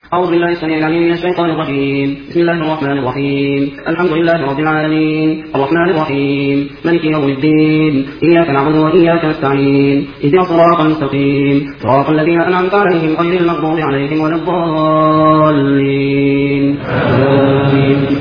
أعوذ بالله السميع العليم من الشيطان الرجيم. بسم الله الرحمن الرحيم. الحمد لله رب العالمين الرحمن الرحيم مالك يوم الدين إياك نعبد وإياك نستعين اهدنا الصراط المستقيم صراط الذين أنعمت عليهم غير المغضوب عليهم ولا الضالين.